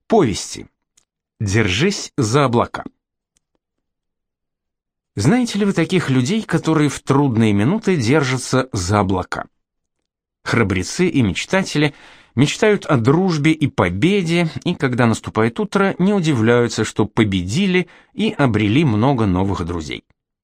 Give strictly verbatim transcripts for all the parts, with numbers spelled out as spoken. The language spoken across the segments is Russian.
Повести. Держись за облака. Знаете ли вы таких людей, которые в трудные минуты держатся за облака? Храбрецы и мечтатели мечтают о дружбе и победе, и когда наступает утро, не удивляются, что победили и обрели много новых друзей.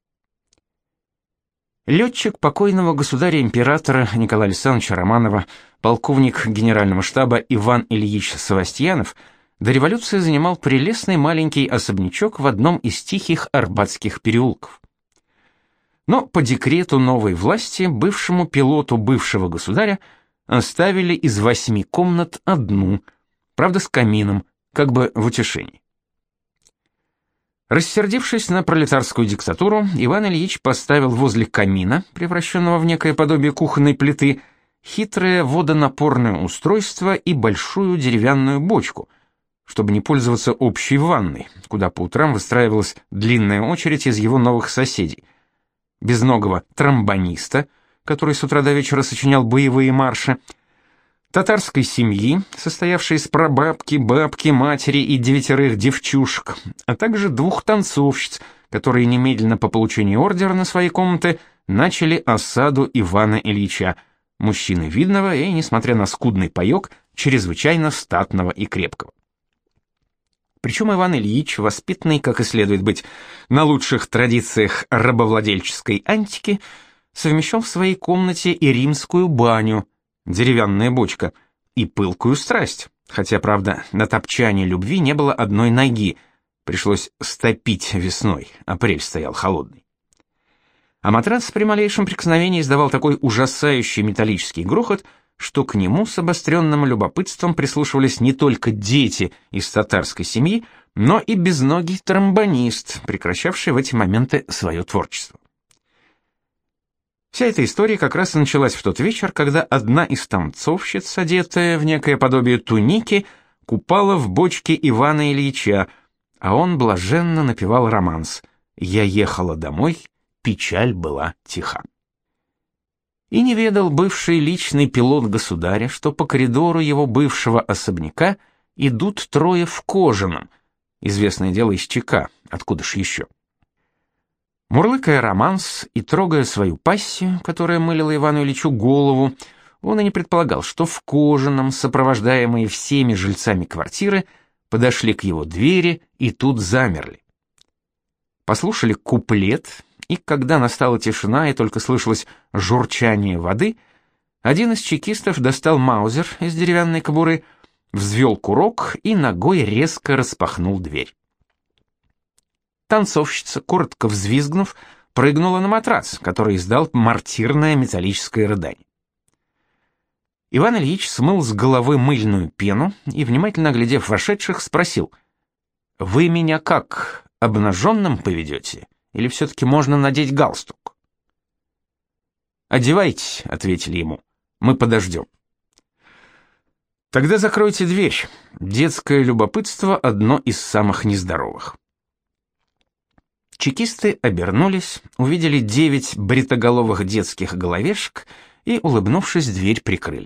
Летчик покойного государя-императора Николая Александровича Романова, полковник генерального штаба Иван Ильич Савастьянов, до революции занимал прелестный маленький особнячок в одном из тихих арбатских переулков. Но по декрету новой власти бывшему пилоту бывшего государя оставили из восьми комнат одну, правда с камином, как бы в утешении. Рассердившись на пролетарскую диктатуру, Иван Ильич поставил возле камина, превращенного в некое подобие кухонной плиты, хитрое водонапорное устройство и большую деревянную бочку, чтобы не пользоваться общей ванной, куда по утрам выстраивалась длинная очередь из его новых соседей. Безногого тромбониста, который с утра до вечера сочинял боевые марши, татарской семьи, состоявшей из прабабки, бабки, матери и девятерых девчушек, а также двух танцовщиц, которые немедленно по получении ордера на свои комнаты начали осаду Ивана Ильича, мужчины видного и, несмотря на скудный паёк, чрезвычайно статного и крепкого. Причем Иван Ильич, воспитанный, как и следует быть, на лучших традициях рабовладельческой антики, совмещал в своей комнате и римскую баню, деревянная бочка, и пылкую страсть, хотя, правда, на топчане любви не было одной ноги, пришлось стопить весной, апрель стоял холодный. А матрац при малейшем прикосновении издавал такой ужасающий металлический грохот, что к нему с обостренным любопытством прислушивались не только дети из татарской семьи, но и безногий тромбонист, прекращавший в эти моменты свое творчество. Вся эта история как раз и началась в тот вечер, когда одна из танцовщиц, одетая в некое подобие туники, купала в бочке Ивана Ильича, а он блаженно напевал романс «Я ехала домой, печаль была тиха». И не ведал бывший личный пилот государя, что по коридору его бывшего особняка идут трое в кожаном, известное дело из ЧК, откуда ж еще. Мурлыкая романс и трогая свою пассию, которая мылила Ивану Ильичу голову, он и не предполагал, что в кожаном, сопровождаемые всеми жильцами квартиры, подошли к его двери и тут замерли. Послушали куплет, и когда настала тишина и только слышалось журчание воды, один из чекистов достал маузер из деревянной кобуры, взвел курок и ногой резко распахнул дверь. Танцовщица, коротко взвизгнув, прыгнула на матрац, который издал мортирное металлическое рыдание. Иван Ильич смыл с головы мыльную пену и, внимательно оглядев вошедших, спросил: «Вы меня как, обнаженным поведете? Или все-таки можно надеть галстук?» «Одевайтесь», — ответили ему, — «мы подождем». «Тогда закройте дверь. Детское любопытство — одно из самых нездоровых». Чекисты обернулись, увидели девять бритоголовых детских головешек и, улыбнувшись, дверь прикрыли.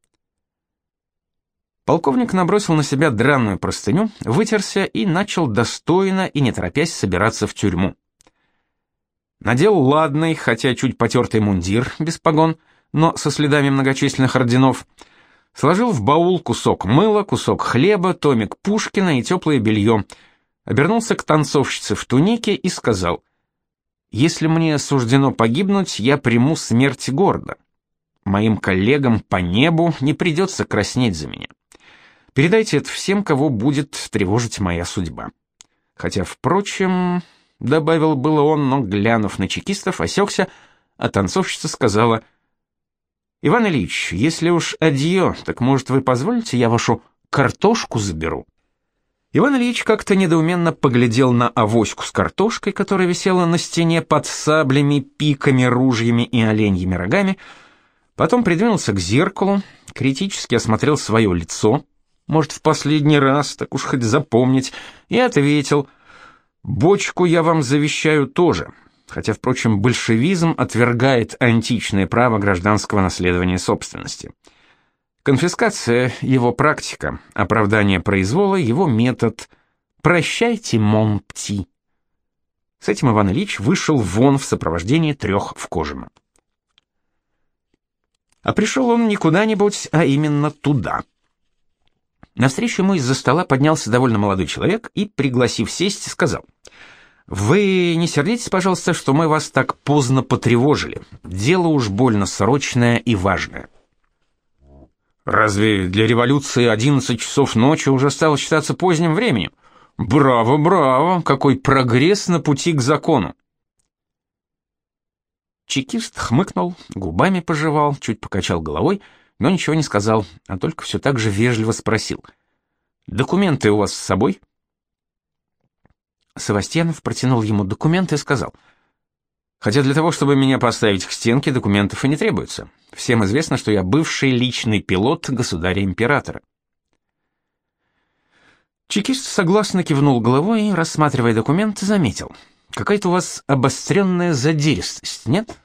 Полковник набросил на себя драную простыню, вытерся и начал достойно и не торопясь собираться в тюрьму. Надел ладный, хотя чуть потертый мундир, без погон, но со следами многочисленных орденов, сложил в баул кусок мыла, кусок хлеба, томик Пушкина и теплое белье, обернулся к танцовщице в тунике и сказал: «Если мне суждено погибнуть, я приму смерть гордо. Моим коллегам по небу не придется краснеть за меня. Передайте это всем, кого будет тревожить моя судьба. Хотя, впрочем, — добавил было он, но, глянув на чекистов, осекся, а танцовщица сказала: «Иван Ильич, если уж адьё, так, может, вы позволите, я вашу картошку заберу?» Иван Ильич как-то недоуменно поглядел на авоську с картошкой, которая висела на стене под саблями, пиками, ружьями и оленьими рогами, потом придвинулся к зеркалу, критически осмотрел свое лицо, может, в последний раз, так уж хоть запомнить, и ответил: «Бочку я вам завещаю тоже, хотя, впрочем, большевизм отвергает античное право гражданского наследования собственности. Конфискация — его практика, оправдание произвола — его метод. Прощайте, мон пти. С этим Иван Ильич вышел вон в сопровождении трех в кожаном. А пришел он не куда-нибудь, а именно туда. Навстречу ему из-за стола поднялся довольно молодой человек и, пригласив сесть, сказал: «Вы не сердитесь, пожалуйста, что мы вас так поздно потревожили. Дело уж больно срочное и важное». «Разве для революции одиннадцать часов ночи уже стало считаться поздним временем? Браво, браво! Какой прогресс на пути к закону!» Чекист хмыкнул, губами пожевал, чуть покачал головой, но ничего не сказал, а только все так же вежливо спросил: «Документы у вас с собой?» Савастьянов протянул ему документы и сказал: «Хотя для того, чтобы меня поставить к стенке, документов и не требуется. Всем известно, что я бывший личный пилот государя-императора». Чекист согласно кивнул головой и, рассматривая документы, заметил: «Какая-то у вас обостренная задиристость, нет?»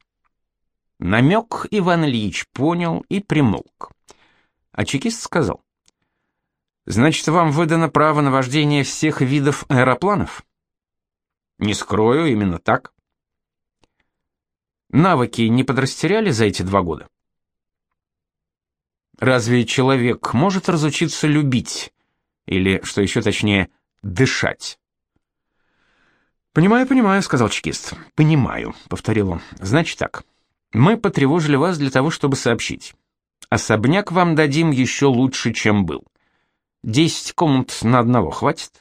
Намек Иван Ильич понял и примолк. А чекист сказал: «Значит, вам выдано право на вождение всех видов аэропланов?» «Не скрою, именно так». «Навыки не подрастеряли за эти два года?» «Разве человек может разучиться любить? Или, что еще точнее, дышать?» «Понимаю, понимаю», — сказал чекист. «Понимаю», — повторил он. «Значит так, мы потревожили вас для того, чтобы сообщить. Особняк вам дадим еще лучше, чем был. Десять комнат на одного хватит?»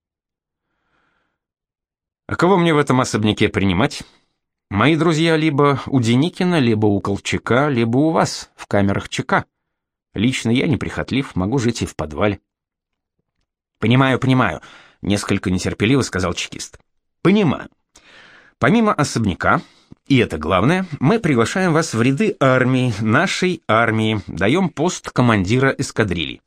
«А кого мне в этом особняке принимать? Мои друзья либо у Деникина, либо у Колчака, либо у вас, в камерах ЧК. Лично я неприхотлив, могу жить и в подвале». «Понимаю, понимаю», — несколько нетерпеливо сказал чекист. «Понимаю. Помимо особняка, и это главное, мы приглашаем вас в ряды армии, нашей армии, даем пост командира эскадрильи».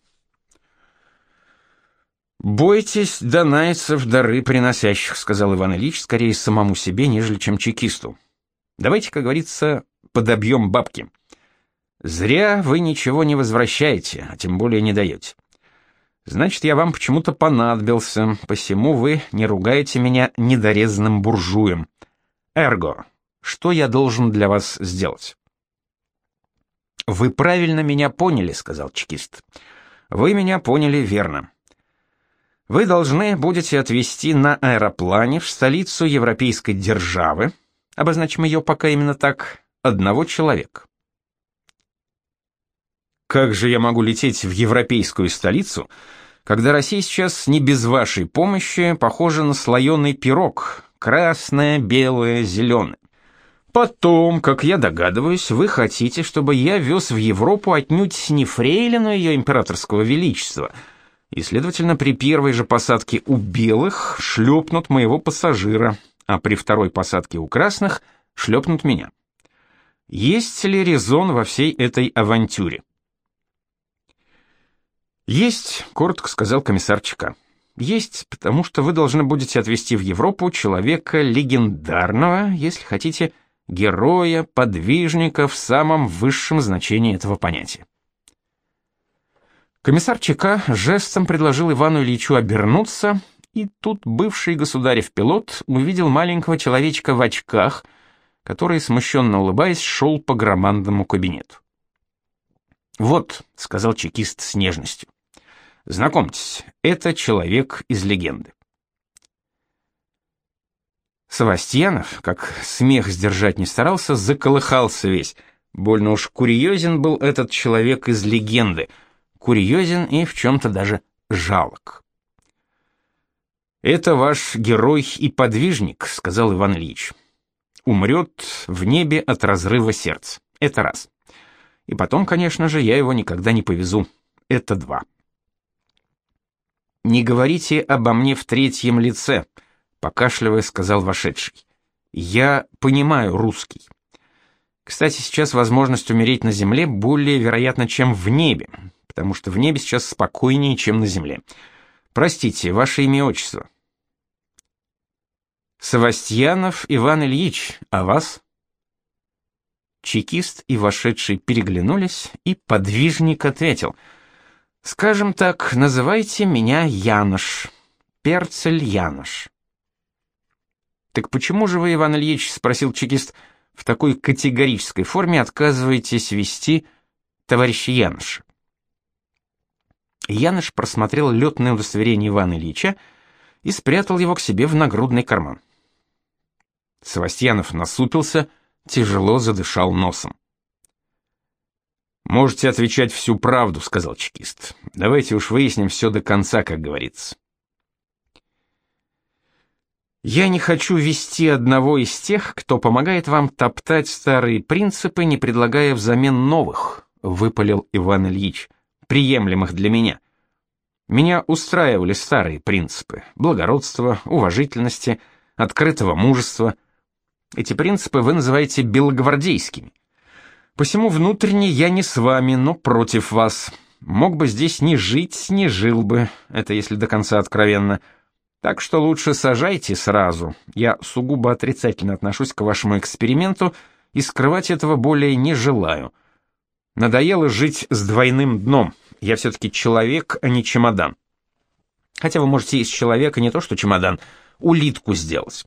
«Бойтесь донайцев, дары приносящих», — сказал Иван Ильич скорее самому себе, нежели чем чекисту. «Давайте, как говорится, подобьем бабки. Зря вы ничего не возвращаете, а тем более не даете. Значит, я вам почему-то понадобился, посему вы не ругаете меня недорезанным буржуем. Эрго, что я должен для вас сделать?» «Вы правильно меня поняли», — сказал чекист. «Вы меня поняли верно. Вы должны будете отвезти на аэроплане в столицу европейской державы, обозначим ее пока именно так, одного человека». «Как же я могу лететь в европейскую столицу, когда Россия сейчас не без вашей помощи похожа на слоеный пирог, красное, белое, зеленое? Потом, как я догадываюсь, вы хотите, чтобы я вез в Европу отнюдь не фрейлину ее императорского величества, и, следовательно, при первой же посадке у белых шлепнут моего пассажира, а при второй посадке у красных шлепнут меня. Есть ли резон во всей этой авантюре?» «Есть», — коротко сказал комиссар ЧК. «Есть, потому что вы должны будете отвезти в Европу человека легендарного, если хотите, героя, подвижника в самом высшем значении этого понятия». Комиссар ЧК жестом предложил Ивану Ильичу обернуться, и тут бывший государев пилот увидел маленького человечка в очках, который, смущенно улыбаясь, шел по громадному кабинету. «Вот», — сказал чекист с нежностью, — «знакомьтесь, это человек из легенды». Савастьянов, как смех сдержать не старался, заколыхался весь. Больно уж курьезен был этот человек из легенды, курьезен и в чем-то даже жалок. «Это ваш герой и подвижник», — сказал Иван Ильич. «Умрет в небе от разрыва сердца. Это раз. И потом, конечно же, я его никогда не повезу. Это два». «Не говорите обо мне в третьем лице», — покашливая сказал вошедший. «Я понимаю русский. Кстати, сейчас возможность умереть на земле более вероятна, чем в небе, потому что в небе сейчас спокойнее, чем на земле. Простите, ваше имя и отчество?» «Савастьянов Иван Ильич, а вас?» Чекист и вошедший переглянулись, и подвижник ответил: «Скажем так, называйте меня Янош, Перцель Янош». «Так почему же вы, Иван Ильич, — спросил чекист, — в такой категорической форме отказываетесь вести товарища Яноша?» Янош просмотрел летное удостоверение Ивана Ильича и спрятал его к себе в нагрудный карман. Севастьянов насупился, тяжело задышал носом. «Можете отвечать всю правду», — сказал чекист. «Давайте уж выясним все до конца, как говорится». «Я не хочу вести одного из тех, кто помогает вам топтать старые принципы, не предлагая взамен новых», — выпалил Иван Ильич, — «приемлемых для меня. Меня устраивали старые принципы благородства, уважительности, открытого мужества. Эти принципы вы называете белогвардейскими. Посему внутренне я не с вами, но против вас. Мог бы здесь не жить, не жил бы, это если до конца откровенно. Так что лучше сажайте сразу. Я сугубо отрицательно отношусь к вашему эксперименту и скрывать этого более не желаю. Надоело жить с двойным дном. Я все-таки человек, а не чемодан. Хотя вы можете из человека не то что чемодан, улитку сделать».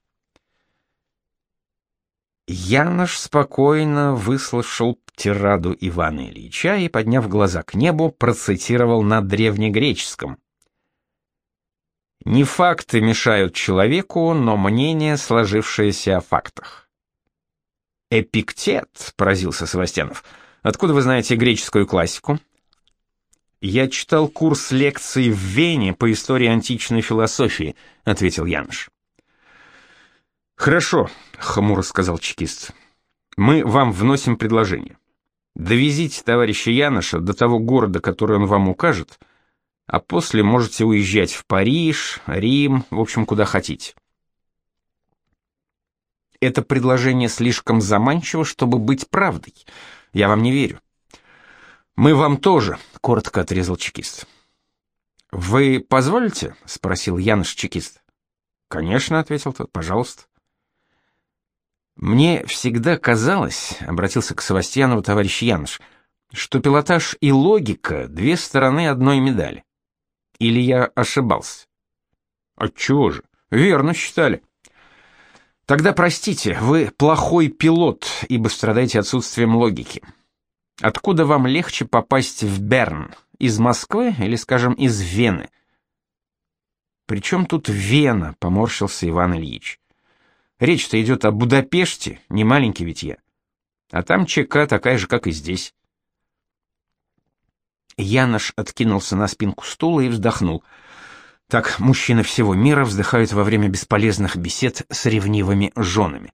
Янош спокойно выслушал тираду Ивана Ильича и, подняв глаза к небу, процитировал на древнегреческом: «Не факты мешают человеку, но мнение, сложившееся о фактах». «Эпиктет», — поразился Севастьянов. «Откуда вы знаете греческую классику?» «Я читал курс лекций в Вене по истории античной философии», — ответил Янош. «Хорошо», — хмуро сказал чекист. «Мы вам вносим предложение. Довезите товарища Яноша до того города, который он вам укажет, а после можете уезжать в Париж, Рим, в общем, куда хотите». «Это предложение слишком заманчиво, чтобы быть правдой. Я вам не верю». «Мы вам тоже», — коротко отрезал чекист. «Вы позволите?» — спросил Янош чекист. «Конечно», — ответил тот, — «пожалуйста». «Мне всегда казалось, — обратился к Севастьянову товарищ Янош, — что пилотаж и логика — две стороны одной медали. Или я ошибался?» «Отчего же? Верно считали». «Тогда простите, вы плохой пилот, ибо страдаете отсутствием логики. Откуда вам легче попасть в Берн? Из Москвы или, скажем, из Вены?» «При чем тут Вена?» — поморщился Иван Ильич. «Речь-то идет о Будапеште, не маленький ведь я. А там ЧК такая же, как и здесь». Янош откинулся на спинку стула и вздохнул. Так мужчины всего мира вздыхают во время бесполезных бесед с ревнивыми женами.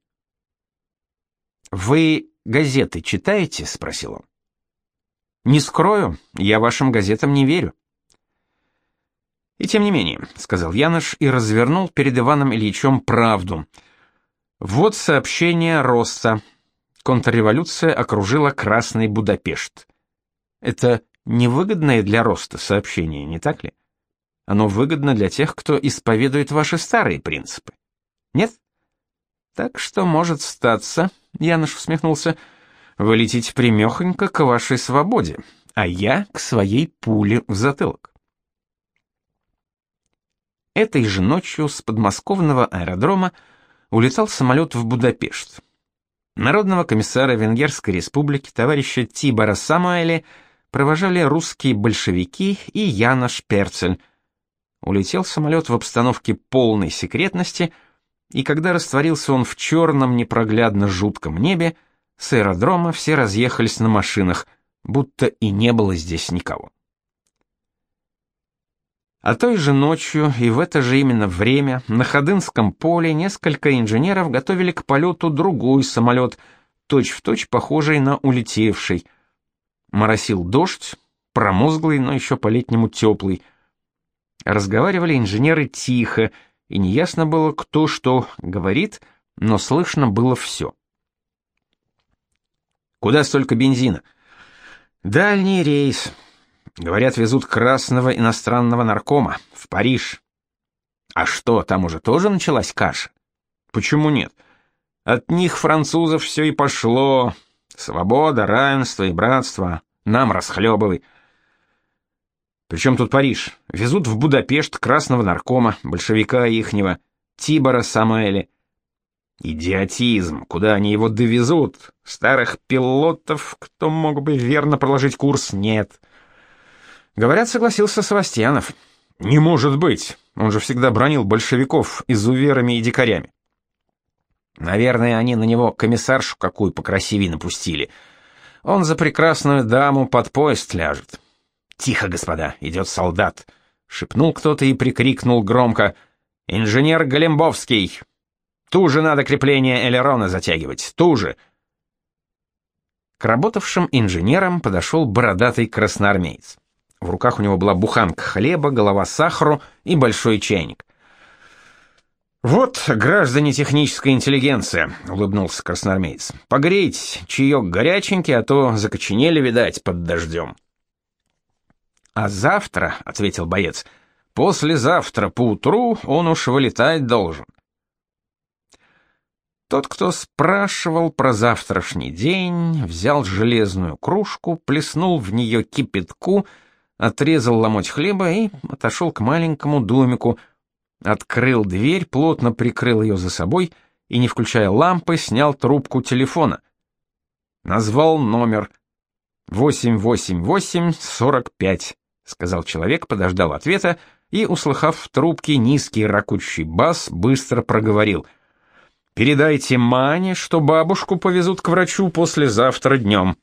«Вы газеты читаете?» — спросил он. «Не скрою, я вашим газетам не верю». «И тем не менее», — сказал Янош и развернул перед Иваном Ильичем правду. «Вот сообщение Росса. Контрреволюция окружила Красный Будапешт. Это невыгодное для Роста сообщение, не так ли? Оно выгодно для тех, кто исповедует ваши старые принципы. Нет? Так что может статься, — Янош усмехнулся, — вы летите прямехонько к вашей свободе, а я к своей пуле в затылок». Этой же ночью с подмосковного аэродрома улетал самолет в Будапешт. Народного комиссара Венгерской республики товарища Тибора Самуэля провожали русские большевики и Янош Перцель. Улетел самолет в обстановке полной секретности, и когда растворился он в черном непроглядно жутком небе, с аэродрома все разъехались на машинах, будто и не было здесь никого. А той же ночью и в это же именно время на Ходынском поле несколько инженеров готовили к полету другой самолет, точь-в-точь похожий на улетевший. Моросил дождь, промозглый, но еще по-летнему теплый. Разговаривали инженеры тихо, и неясно было, кто что говорит, но слышно было все. «Куда столько бензина?» «Дальний рейс. Говорят, везут красного иностранного наркома в Париж». «А что, там уже тоже началась каша?» «Почему нет? От них, французов, все и пошло. Свобода, равенство и братство. Нам расхлебывай. Причем тут Париж? Везут в Будапешт красного наркома, большевика ихнего, Тибора Самаэля. Идиотизм. Куда они его довезут? Старых пилотов, кто мог бы верно проложить курс, нет. Говорят, согласился Севастьянов. Не может быть. Он же всегда бранил большевиков изуверами и дикарями. Наверное, они на него комиссаршу какую покрасивее напустили. Он за прекрасную даму под поезд ляжет. Тихо, господа, идет солдат. Шепнул кто-то и прикрикнул громко: инженер Голембовский! Туже надо крепление элерона затягивать, туже. К работавшим инженерам подошел бородатый красноармеец. В руках у него была буханка хлеба, голова сахару и большой чайник. «Вот, граждане техническая интеллигенция», — улыбнулся красноармеец. «Погрейтесь, чаек горяченький, а то закоченели, видать, под дождем». «А завтра», — ответил боец, — «послезавтра поутру он уж вылетать должен». Тот, кто спрашивал про завтрашний день, взял железную кружку, плеснул в нее кипятку, отрезал ломоть хлеба и отошел к маленькому домику, открыл дверь, плотно прикрыл ее за собой и, не включая лампы, снял трубку телефона. Назвал номер восемь восемь восемь сорок пять, сказал человек, подождал ответа и, услыхав в трубке низкий ракучий бас, быстро проговорил: «Передайте Мане, что бабушку повезут к врачу послезавтра днем».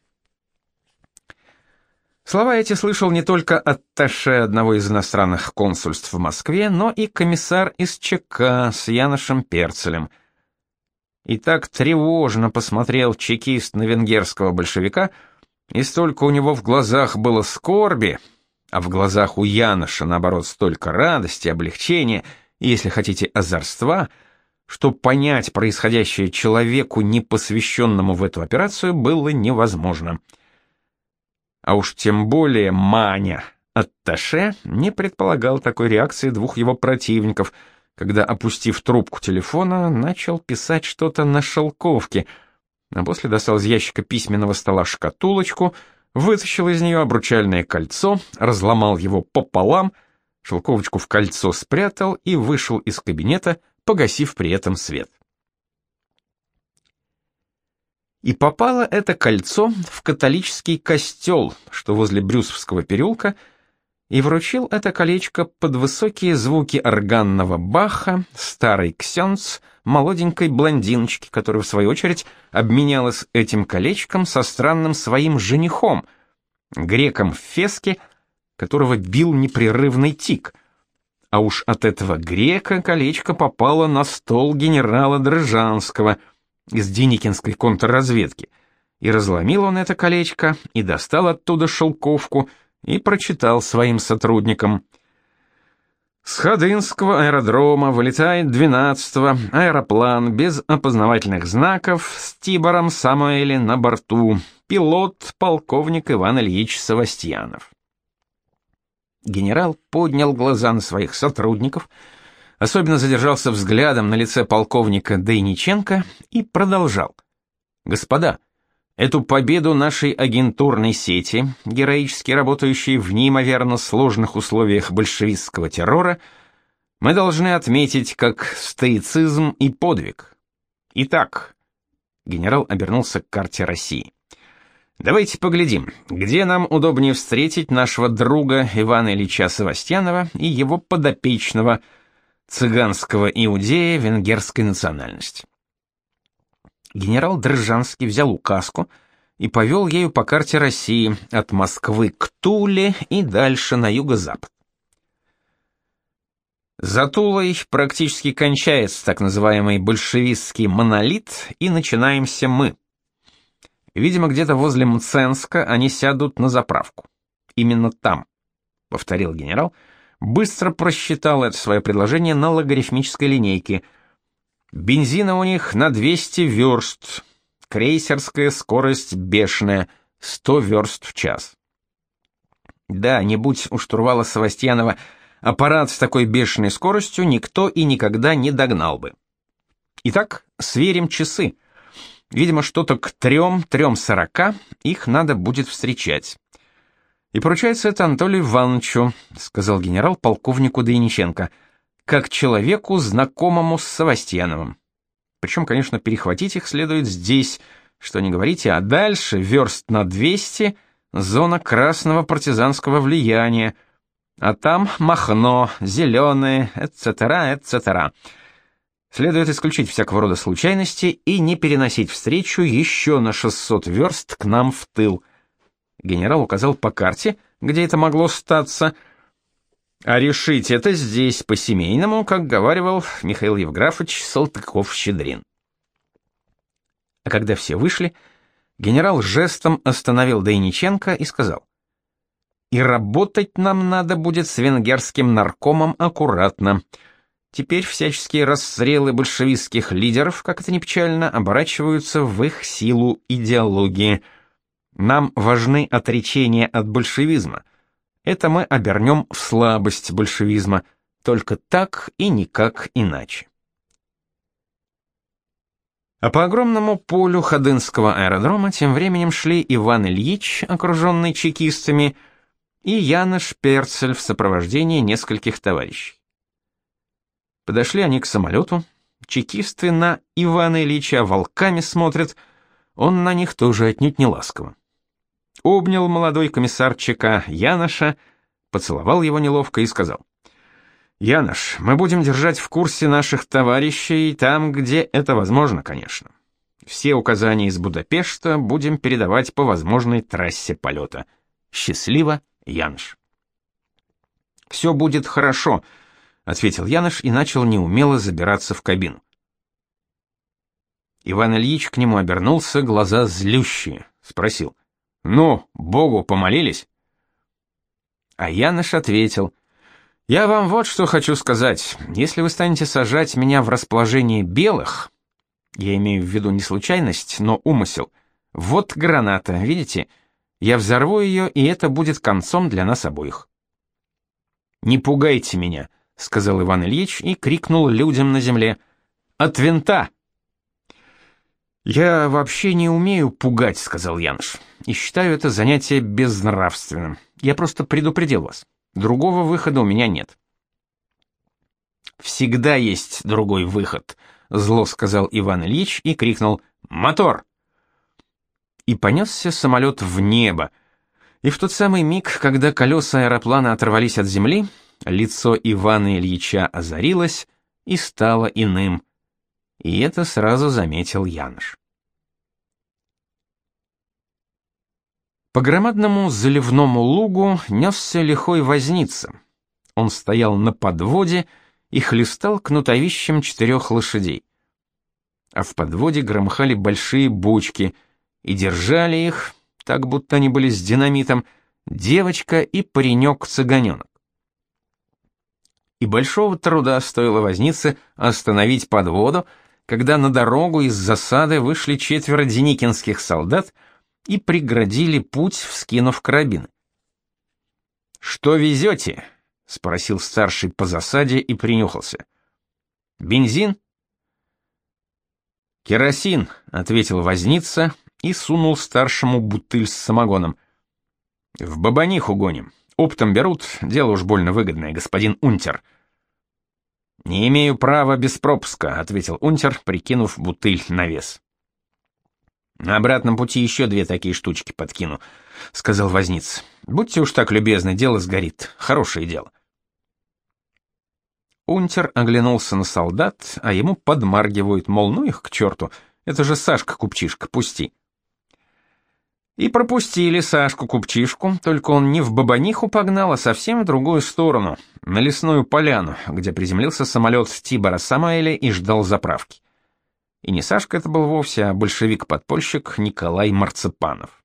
Слова эти слышал не только атташе одного из иностранных консульств в Москве, но и комиссар из ЧК с Яношем Перцелем. И так тревожно посмотрел чекист на венгерского большевика, и столько у него в глазах было скорби, а в глазах у Яноша, наоборот, столько радости, облегчения и, если хотите, озорства, что понять происходящее человеку, не посвященному в эту операцию, было невозможно. А уж тем более Маня, атташе, не предполагал такой реакции двух его противников, когда, опустив трубку телефона, начал писать что-то на шелковке, а после достал из ящика письменного стола шкатулочку, вытащил из нее обручальное кольцо, разломал его пополам, шелковочку в кольцо спрятал и вышел из кабинета, погасив при этом свет. И попало это кольцо в католический костел, что возле Брюсовского переулка, и вручил это колечко под высокие звуки органного Баха старый ксенц молоденькой блондиночки, которая в свою очередь обменялась этим колечком со странным своим женихом, греком в феске, которого бил непрерывный тик. А уж от этого грека колечко попало на стол генерала Дрыжанского из Деникинской контрразведки, и разломил он это колечко, и достал оттуда шелковку, и прочитал своим сотрудникам: «С Ходынского аэродрома вылетает двенадцатого аэроплан без опознавательных знаков с Тибором Самаэля на борту, пилот полковник Иван Ильич Севастьянов». Генерал поднял глаза на своих сотрудников, особенно задержался взглядом на лице полковника Дейниченко и продолжал: «Господа, эту победу нашей агентурной сети, героически работающей в неимоверно сложных условиях большевистского террора, мы должны отметить как стоицизм и подвиг. Итак», — генерал обернулся к карте России, «давайте поглядим, где нам удобнее встретить нашего друга Ивана Ильича Севастьянова и его подопечного, цыганского иудея венгерской национальности». Генерал Дрыжанский взял указку и повел ею по карте России от Москвы к Туле и дальше на юго-запад. За Тулой практически кончается так называемый большевистский монолит, и начинаемся мы. Видимо, где-то возле Мценска они сядут на заправку. Именно там, повторил генерал, быстро просчитал это свое предложение на логарифмической линейке. Бензина у них на двести верст, крейсерская скорость бешеная, сто верст в час. Да, не будь у штурвала Севастьянова аппарат с такой бешеной скоростью, никто и никогда не догнал бы. Итак, сверим часы. Видимо, что-то к трем, трем сорока их надо будет встречать. И поручается это Анатолию Ивановичу, сказал генерал полковнику Дейниченко, как человеку, знакомому с Савастьяновым. Причем, конечно, перехватить их следует здесь, что не говорите, а дальше, верст на двести, зона красного партизанского влияния, а там Махно, Зеленые, et cetera, et cetera. Следует исключить всякого рода случайности и не переносить встречу еще на шестьсот верст к нам в тыл. Генерал указал по карте, где это могло статься, а решить это здесь по-семейному, как говаривал Михаил Евграфович Салтыков-Щедрин. А когда все вышли, генерал жестом остановил Дейниченко и сказал: «И работать нам надо будет с венгерским наркомом аккуратно. Теперь всяческие расстрелы большевистских лидеров, как это ни печально, оборачиваются в их силу идеологии. Нам важны отречения от большевизма. Это мы обернем в слабость большевизма, только так и никак иначе». А по огромному полю Ходынского аэродрома тем временем шли Иван Ильич, окруженный чекистами, и Янош Перцель в сопровождении нескольких товарищей. Подошли они к самолету, чекисты на Ивана Ильича волками смотрят, он на них тоже отнюдь не ласково. Обнял молодой комиссар ЧК Яноша, поцеловал его неловко и сказал: «Янош, мы будем держать в курсе наших товарищей там, где это возможно, конечно. Все указания из Будапешта будем передавать по возможной трассе полета. Счастливо, Янош». «Все будет хорошо», — ответил Янош и начал неумело забираться в кабину. Иван Ильич к нему обернулся, глаза злющие, спросил: «Ну, Богу помолились?» А Янош ответил: «Я вам вот что хочу сказать. Если вы станете сажать меня в расположение белых, я имею в виду не случайность, но умысел, вот граната, видите? Я взорву ее, и это будет концом для нас обоих». «Не пугайте меня», — сказал Иван Ильич и крикнул людям на земле: «От винта!» «Я вообще не умею пугать», — сказал Янош, — «и считаю это занятие безнравственным. Я просто предупредил вас. Другого выхода у меня нет». «Всегда есть другой выход», — зло сказал Иван Ильич и крикнул: «Мотор!» И понесся самолет в небо. И в тот самый миг, когда колеса аэроплана оторвались от земли, лицо Ивана Ильича озарилось и стало иным. И это сразу заметил Янош. По громадному заливному лугу несся лихой возница. Он стоял на подводе и хлестал кнутовищем четырех лошадей. А в подводе громыхали большие бочки, и держали их, так будто они были с динамитом, девочка и паренек-цыганенок. И большого труда стоило вознице остановить подводу, когда на дорогу из засады вышли четверо деникинских солдат и преградили путь, вскинув карабины. «Что везете?» — спросил старший по засаде и принюхался. «Бензин?» «Керосин», — ответил возница и сунул старшему бутыль с самогоном. «В Бабаниху гоним. Оптом берут, дело уж больно выгодное, господин унтер». «Не имею права без пропуска», — ответил унтер, прикинув бутыль на вес. «На обратном пути еще две такие штучки подкину», — сказал возница. «Будьте уж так любезны, дело сгорит. Хорошее дело». Унтер оглянулся на солдат, а ему подмаргивают, мол, ну их к черту, это же Сашка-купчишка, пусти. И пропустили Сашку-купчишку, только он не в Бабаниху погнал, а совсем в другую сторону, на лесную поляну, где приземлился самолет Тибора Самаэля и ждал заправки. И не Сашка это был вовсе, а большевик-подпольщик Николай Марципанов.